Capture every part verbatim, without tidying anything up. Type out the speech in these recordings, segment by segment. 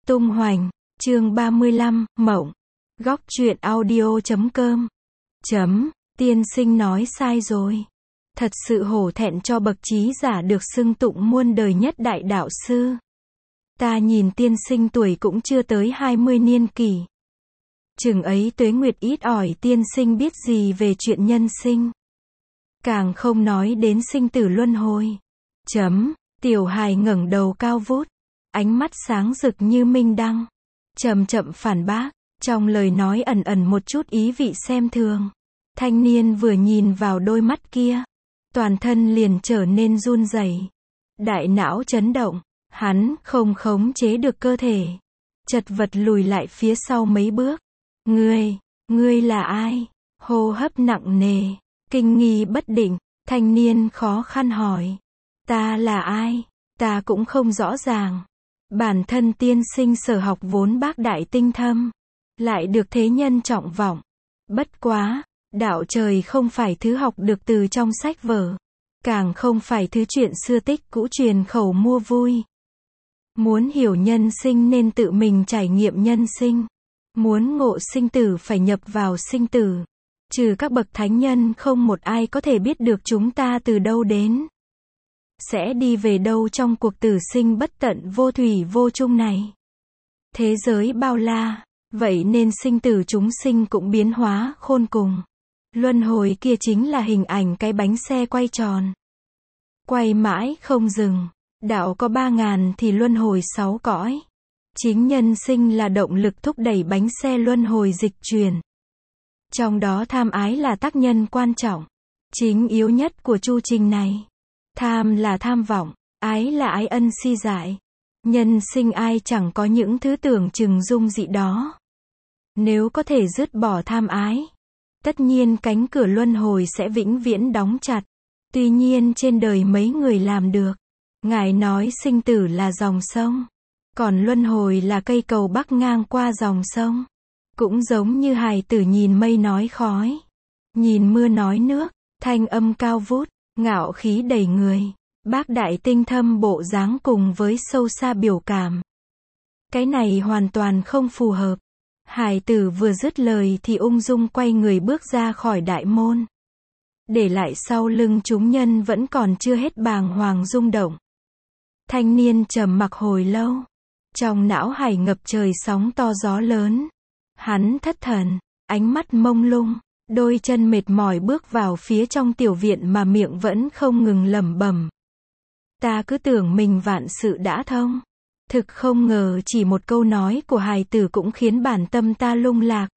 Tung hoành, chương ba mươi lăm, Mộng. Góc truyện audio chấm com. Chấm, tiên sinh nói sai rồi. Thật sự hổ thẹn cho bậc trí giả được xưng tụng muôn đời nhất đại đạo sư. Ta nhìn tiên sinh tuổi cũng chưa tới hai mươi niên kỷ. Chừng ấy tuế nguyệt ít ỏi, tiên sinh biết gì về chuyện nhân sinh. Càng không nói đến sinh tử luân hồi. Chấm, tiểu hài ngẩng đầu cao vút, ánh mắt sáng rực như minh đăng, chậm chậm phản bác, trong lời nói ẩn ẩn một chút ý vị xem thường. Thanh niên vừa nhìn vào đôi mắt kia, toàn thân liền trở nên run rẩy, đại não chấn động, hắn không khống chế được cơ thể, chật vật lùi lại phía sau mấy bước. Ngươi, ngươi là ai? Hô hấp nặng nề, kinh nghi bất định, thanh niên khó khăn hỏi. Ta là ai? Ta cũng không rõ ràng. Bản thân tiên sinh sở học vốn bác đại tinh thâm, lại được thế nhân trọng vọng. Bất quá, đạo trời không phải thứ học được từ trong sách vở, càng không phải thứ chuyện xưa tích cũ truyền khẩu mua vui. Muốn hiểu nhân sinh nên tự mình trải nghiệm nhân sinh. Muốn ngộ sinh tử phải nhập vào sinh tử. Trừ các bậc thánh nhân không một ai có thể biết được chúng ta từ đâu đến, sẽ đi về đâu trong cuộc tử sinh bất tận vô thủy vô chung này. Thế giới bao la, vậy nên sinh tử chúng sinh cũng biến hóa khôn cùng. Luân hồi kia chính là hình ảnh cái bánh xe quay tròn, quay mãi không dừng. Đạo có ba ngàn thì luân hồi sáu cõi. Chính nhân sinh là động lực thúc đẩy bánh xe luân hồi dịch chuyển. Trong đó tham ái là tác nhân quan trọng, chính yếu nhất của chu trình này. Tham là tham vọng, ái là ái ân si dại. Nhân sinh ai chẳng có những thứ tưởng chừng dung dị đó. Nếu có thể dứt bỏ tham ái, tất nhiên cánh cửa luân hồi sẽ vĩnh viễn đóng chặt. Tuy nhiên trên đời mấy người làm được. Ngài nói sinh tử là dòng sông, còn luân hồi là cây cầu bắc ngang qua dòng sông. Cũng giống như hài tử nhìn mây nói khói, nhìn mưa nói nước, thanh âm cao vút, ngạo khí đầy người, bác đại tinh thâm bộ dáng cùng với sâu xa biểu cảm. Cái này hoàn toàn không phù hợp. Hài tử vừa dứt lời thì ung dung quay người bước ra khỏi đại môn, để lại sau lưng chúng nhân vẫn còn chưa hết bàng hoàng rung động. Thanh niên trầm mặc hồi lâu, trong não hải ngập trời sóng to gió lớn. Hắn thất thần, ánh mắt mông lung, đôi chân mệt mỏi bước vào phía trong tiểu viện mà miệng vẫn không ngừng lẩm bẩm. Ta cứ tưởng mình vạn sự đã thông. Thực không ngờ chỉ một câu nói của hài tử cũng khiến bản tâm ta lung lạc.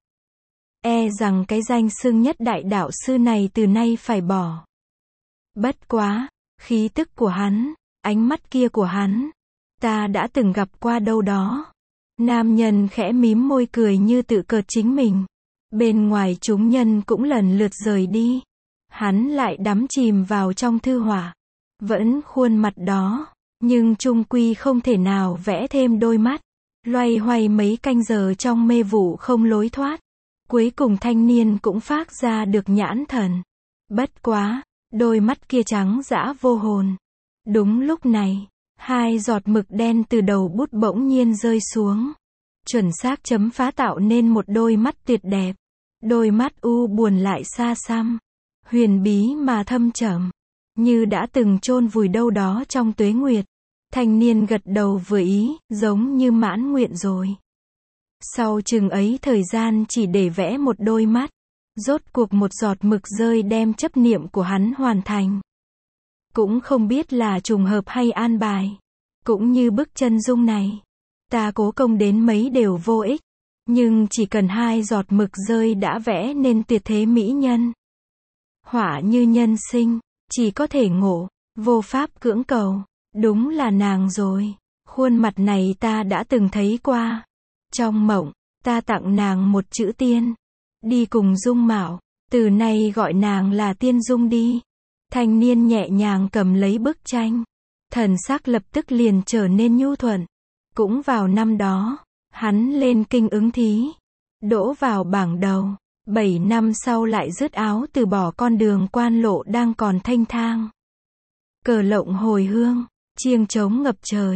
E rằng cái danh xưng nhất đại đạo sư này từ nay phải bỏ. Bất quá, khí tức của hắn, ánh mắt kia của hắn, ta đã từng gặp qua đâu đó. Nam nhân khẽ mím môi cười như tự cợt chính mình. Bên ngoài chúng nhân cũng lần lượt rời đi. Hắn lại đắm chìm vào trong thư họa. Vẫn khuôn mặt đó, nhưng chung quy không thể nào vẽ thêm đôi mắt. Loay hoay mấy canh giờ trong mê vụ không lối thoát. Cuối cùng thanh niên cũng phác ra được nhãn thần. Bất quá, đôi mắt kia trắng dã vô hồn. Đúng lúc này, hai giọt mực đen từ đầu bút bỗng nhiên rơi xuống, chuẩn xác chấm phá tạo nên một đôi mắt tuyệt đẹp. Đôi mắt u buồn lại xa xăm, huyền bí mà thâm trầm, như đã từng chôn vùi đâu đó trong tuế nguyệt. Thanh niên gật đầu vừa ý, giống như mãn nguyện rồi. Sau chừng ấy thời gian chỉ để vẽ một đôi mắt, rốt cuộc một giọt mực rơi đem chấp niệm của hắn hoàn thành. Cũng không biết là trùng hợp hay an bài. Cũng như bức chân dung này, ta cố công đến mấy đều vô ích. Nhưng chỉ cần hai giọt mực rơi đã vẽ nên tuyệt thế mỹ nhân. Họa như nhân sinh, chỉ có thể ngộ, vô pháp cưỡng cầu. Đúng là nàng rồi. Khuôn mặt này ta đã từng thấy qua. Trong mộng, ta tặng nàng một chữ tiên. Đi cùng dung mạo, từ nay gọi nàng là Tiên Dung đi. Thanh niên nhẹ nhàng cầm lấy bức tranh. Thần sắc lập tức liền trở nên nhu thuận. Cũng vào năm đó, hắn lên kinh ứng thí, đỗ vào bảng đầu. Bảy năm sau lại dứt áo từ bỏ con đường quan lộ đang còn thênh thang. Cờ lộng hồi hương, chiêng trống ngập trời.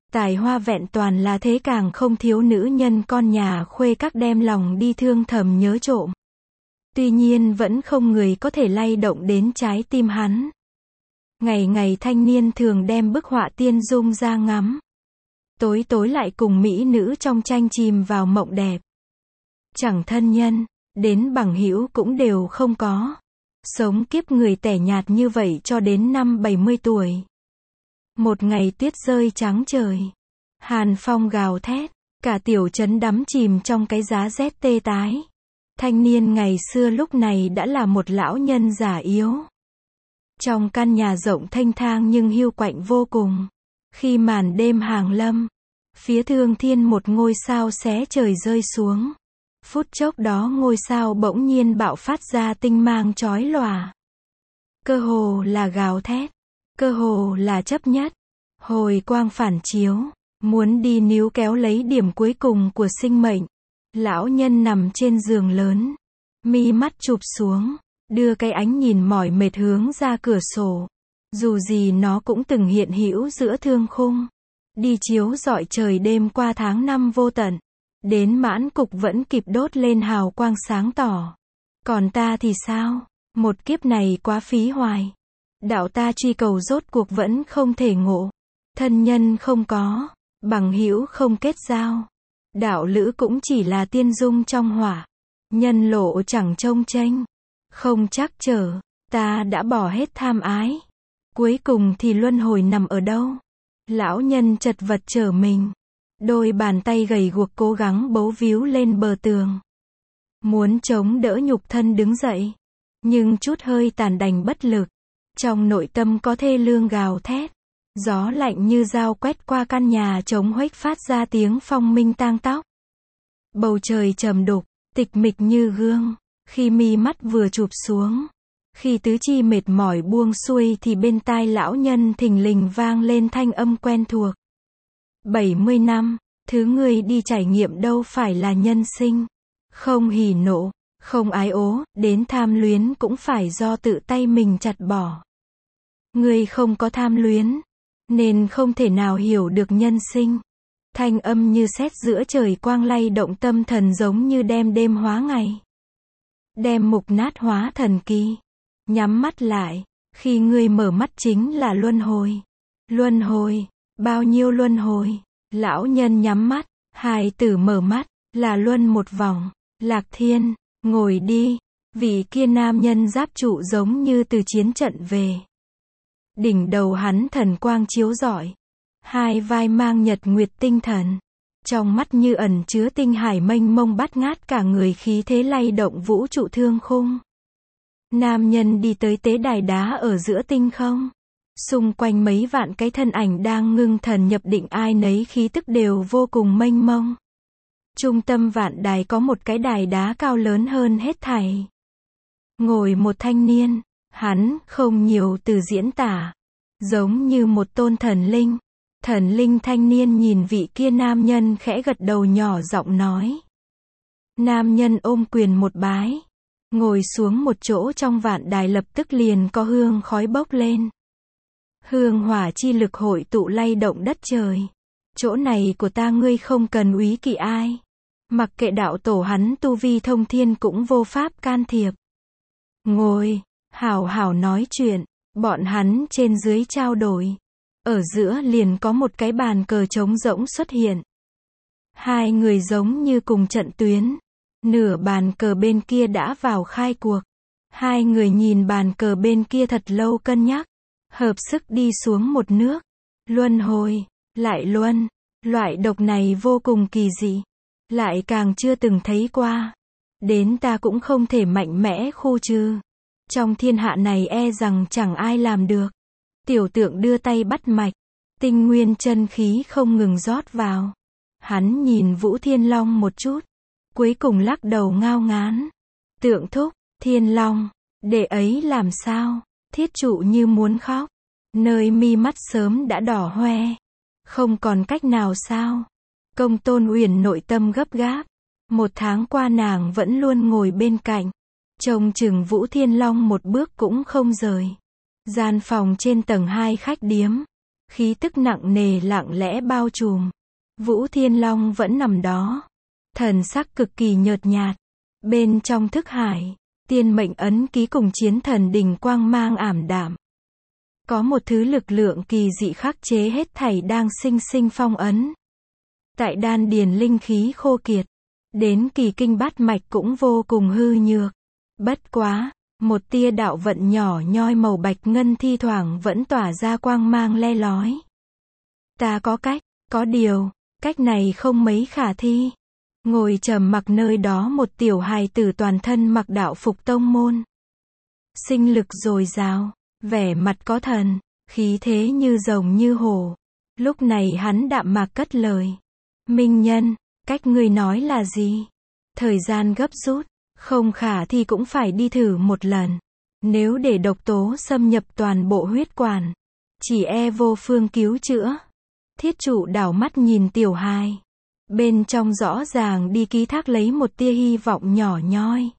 Tài hoa vẹn toàn là thế, càng không thiếu nữ nhân con nhà khuê các đem lòng đi thương thầm nhớ trộm. Tuy nhiên vẫn không người có thể lay động đến trái tim hắn. Ngày ngày thanh niên thường đem bức họa tiên dung ra ngắm. Tối tối lại cùng mỹ nữ trong tranh chìm vào mộng đẹp. Chẳng thân nhân, đến bằng hữu cũng đều không có. Sống kiếp người tẻ nhạt như vậy cho đến năm bảy mươi tuổi. Một ngày tuyết rơi trắng trời. Hàn phong gào thét. Cả tiểu trấn đắm chìm trong cái giá rét tê tái. Thanh niên ngày xưa lúc này đã là một lão nhân già yếu. Trong căn nhà rộng thênh thang nhưng hiu quạnh vô cùng. Khi màn đêm hàng lâm, phía thương thiên một ngôi sao xé trời rơi xuống. Phút chốc đó ngôi sao bỗng nhiên bạo phát ra tinh mang chói lòa. Cơ hồ là gào thét, cơ hồ là chấp nhất. Hồi quang phản chiếu, muốn đi níu kéo lấy điểm cuối cùng của sinh mệnh. Lão nhân nằm trên giường lớn, mi mắt chụp xuống, đưa cái ánh nhìn mỏi mệt hướng ra cửa sổ. Dù gì nó cũng từng hiện hữu giữa thương khung, đi chiếu rọi trời đêm qua tháng năm vô tận. Đến mãn cục vẫn kịp đốt lên hào quang sáng tỏ. Còn ta thì sao? Một kiếp này quá phí hoài. Đạo ta truy cầu rốt cuộc vẫn không thể ngộ. Thân nhân không có, bằng hữu không kết giao. Đạo lữ cũng chỉ là tiên dung trong hỏa. Nhân lộ chẳng trông chênh, không chắc trở. Ta đã bỏ hết tham ái. Cuối cùng thì luân hồi nằm ở đâu? Lão nhân chật vật trở mình. Đôi bàn tay gầy guộc cố gắng bấu víu lên bờ tường. Muốn chống đỡ nhục thân đứng dậy. Nhưng chút hơi tàn đành bất lực. Trong nội tâm có thê lương gào thét. Gió lạnh như dao quét qua căn nhà trống huếch phát ra tiếng phong minh tang tóc. Bầu trời trầm đục, tịch mịch như gương. Khi mi mắt vừa chụp xuống. Khi tứ chi mệt mỏi buông xuôi thì bên tai lão nhân thình lình vang lên thanh âm quen thuộc. bảy mươi năm, thứ ngươi đi trải nghiệm đâu phải là nhân sinh. Không hỉ nộ, không ái ố, đến tham luyến cũng phải do tự tay mình chặt bỏ. Ngươi không có tham luyến, nên không thể nào hiểu được nhân sinh. Thanh âm như sét giữa trời quang lay động tâm thần giống như đem đêm hóa ngày. Đem mục nát hóa thần kỳ. Nhắm mắt lại, khi ngươi mở mắt chính là luân hồi. Luân hồi, bao nhiêu luân hồi. Lão nhân nhắm mắt, hài tử mở mắt, là luân một vòng. Lạc Thiên, ngồi đi. Vị kia nam nhân giáp trụ giống như từ chiến trận về. Đỉnh đầu hắn thần quang chiếu rọi. Hai vai mang nhật nguyệt tinh thần. Trong mắt như ẩn chứa tinh hải mênh mông bát ngát cả người khí thế lay động vũ trụ thương khung. Nam nhân đi tới tế đài đá ở giữa tinh không. Xung quanh mấy vạn cái thân ảnh đang ngưng thần nhập định, ai nấy khí tức đều vô cùng mênh mông. Trung tâm vạn đài có một cái đài đá cao lớn hơn hết thảy. Ngồi một thanh niên, hắn không nhiều từ diễn tả. Giống như một tôn thần linh. Thần linh thanh niên nhìn vị kia nam nhân khẽ gật đầu nhỏ giọng nói. Nam nhân ôm quyền một bái. Ngồi xuống một chỗ trong vạn đài, lập tức liền có hương khói bốc lên. Hương hỏa chi lực hội tụ lay động đất trời. Chỗ này của ta ngươi không cần úy kỵ ai. Mặc kệ đạo tổ hắn tu vi thông thiên cũng vô pháp can thiệp. Ngồi, hảo hảo nói chuyện, bọn hắn trên dưới trao đổi. Ở giữa liền có một cái bàn cờ trống rỗng xuất hiện. Hai người giống như cùng trận tuyến. Nửa bàn cờ bên kia đã vào khai cuộc. Hai người nhìn bàn cờ bên kia thật lâu cân nhắc. Hợp sức đi xuống một nước. Luân hồi, lại luân. Loại độc này vô cùng kỳ dị. Lại càng chưa từng thấy qua. Đến ta cũng không thể mạnh mẽ khu trừ. Trong thiên hạ này e rằng chẳng ai làm được. Tiểu tượng đưa tay bắt mạch. Tinh nguyên chân khí không ngừng rót vào. Hắn nhìn Vũ Thiên Long một chút. Cuối cùng lắc đầu ngao ngán. Tượng thúc, Thiên Long, đệ ấy làm sao? Thiết trụ như muốn khóc. Nơi mi mắt sớm đã đỏ hoe. Không còn cách nào sao? Công Tôn Uyển nội tâm gấp gáp. Một tháng qua nàng vẫn luôn ngồi bên cạnh. Trông chừng Vũ Thiên Long một bước cũng không rời. Gian phòng trên tầng hai khách điếm. Khí tức nặng nề lặng lẽ bao trùm. Vũ Thiên Long vẫn nằm đó. Thần sắc cực kỳ nhợt nhạt. Bên trong thức hải, tiên mệnh ấn ký cùng chiến thần đỉnh quang mang ảm đạm. Có một thứ lực lượng kỳ dị khắc chế hết thảy đang sinh sinh phong ấn. Tại đan điền linh khí khô kiệt. Đến kỳ kinh bát mạch cũng vô cùng hư nhược. Bất quá, một tia đạo vận nhỏ nhoi màu bạch ngân thi thoảng vẫn tỏa ra quang mang le lói. Ta có cách, có điều, cách này không mấy khả thi. Ngồi trầm mặc nơi đó một tiểu hài tử toàn thân mặc đạo phục tông môn. Sinh lực dồi dào, vẻ mặt có thần, khí thế như rồng như hổ. Lúc này hắn đạm mạc cất lời. Minh Nhân, cách ngươi nói là gì? Thời gian gấp rút, không khả thi cũng phải đi thử một lần. Nếu để độc tố xâm nhập toàn bộ huyết quản, chỉ e vô phương cứu chữa. Thiết trụ đảo mắt nhìn tiểu hài. Bên trong rõ ràng đi ký thác lấy một tia hy vọng nhỏ nhoi.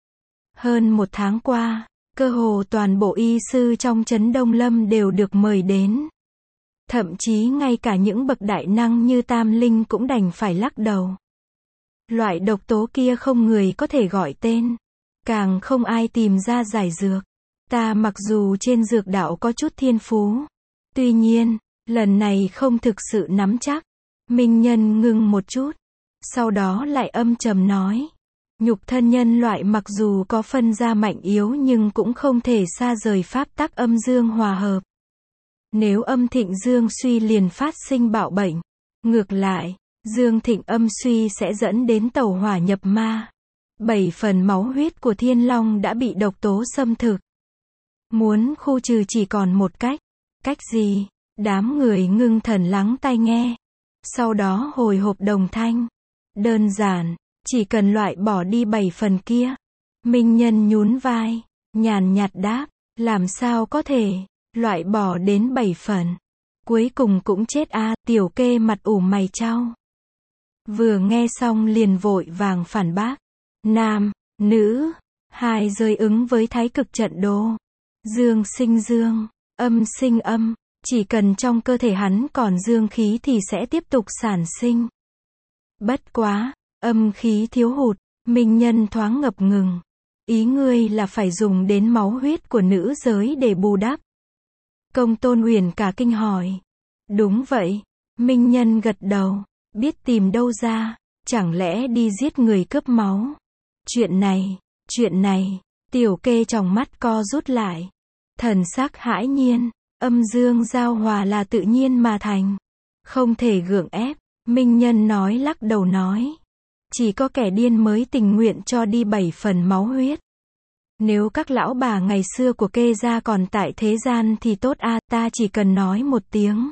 Hơn một tháng qua, cơ hồ toàn bộ y sư trong trấn Đông Lâm đều được mời đến. Thậm chí ngay cả những bậc đại năng như Tam Linh cũng đành phải lắc đầu. Loại độc tố kia không người có thể gọi tên. Càng không ai tìm ra giải dược. Ta mặc dù trên dược đạo có chút thiên phú. Tuy nhiên, lần này không thực sự nắm chắc. Minh Nhân ngưng một chút. Sau đó lại âm trầm nói. Nhục thân nhân loại mặc dù có phân ra mạnh yếu nhưng cũng không thể xa rời pháp tắc âm dương hòa hợp. Nếu âm thịnh dương suy liền phát sinh bạo bệnh. Ngược lại, dương thịnh âm suy sẽ dẫn đến tẩu hỏa nhập ma. Bảy phần máu huyết của Thiên Long đã bị độc tố xâm thực. Muốn khu trừ chỉ còn một cách. Cách gì? Đám người ngưng thần lắng tai nghe. Sau đó hồi hộp đồng thanh. Đơn giản, chỉ cần loại bỏ đi bảy phần kia. Minh Nhân nhún vai, nhàn nhạt đáp, làm sao có thể, loại bỏ đến bảy phần. Cuối cùng cũng chết a. Tiểu Kê mặt ủ mày chau. Vừa nghe xong liền vội vàng phản bác. Nam, nữ, hai rơi ứng với thái cực trận đồ. Dương sinh dương, âm sinh âm. Chỉ cần trong cơ thể hắn còn dương khí thì sẽ tiếp tục sản sinh. Bất quá, âm khí thiếu hụt, Minh Nhân thoáng ngập ngừng. Ý ngươi là phải dùng đến máu huyết của nữ giới để bù đắp. Công Tôn Uyển cả kinh hỏi. Đúng vậy, Minh Nhân gật đầu, biết tìm đâu ra, chẳng lẽ đi giết người cướp máu. Chuyện này, chuyện này, Tiểu Kê trong mắt co rút lại. Thần sắc hãi nhiên. Âm dương giao hòa là tự nhiên mà thành. Không thể gượng ép. Minh Nhân nói lắc đầu nói. Chỉ có kẻ điên mới tình nguyện cho đi bảy phần máu huyết. Nếu các lão bà ngày xưa của Kê gia còn tại thế gian thì tốt a. Ta chỉ cần nói một tiếng.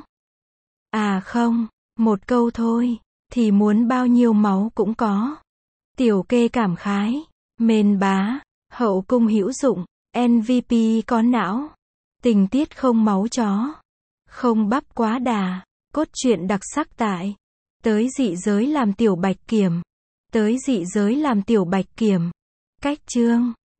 À không, một câu thôi, thì muốn bao nhiêu máu cũng có. Tiểu Kê cảm khái. Mên bá, hậu cung hữu dụng, em vê pê có não. Tình tiết không máu chó. Không bắp quá đà. Cốt truyện đặc sắc tại. Tới dị giới làm tiểu bạch kiểm. Tới dị giới làm tiểu bạch kiểm. Cách chương.